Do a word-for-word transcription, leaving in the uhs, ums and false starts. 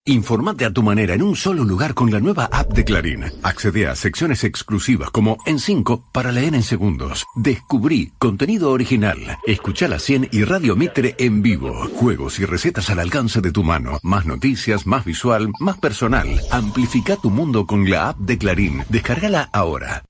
Informate a tu manera en un solo lugar con la nueva app de Clarín. Accede a secciones exclusivas como En cinco para leer en segundos. Descubrí contenido original. Escuchá la cien y Radio Mitre en vivo. Juegos y recetas al alcance de tu mano. Más noticias, más visual, más personal. Amplifica tu mundo con la app de Clarín. Descárgala ahora.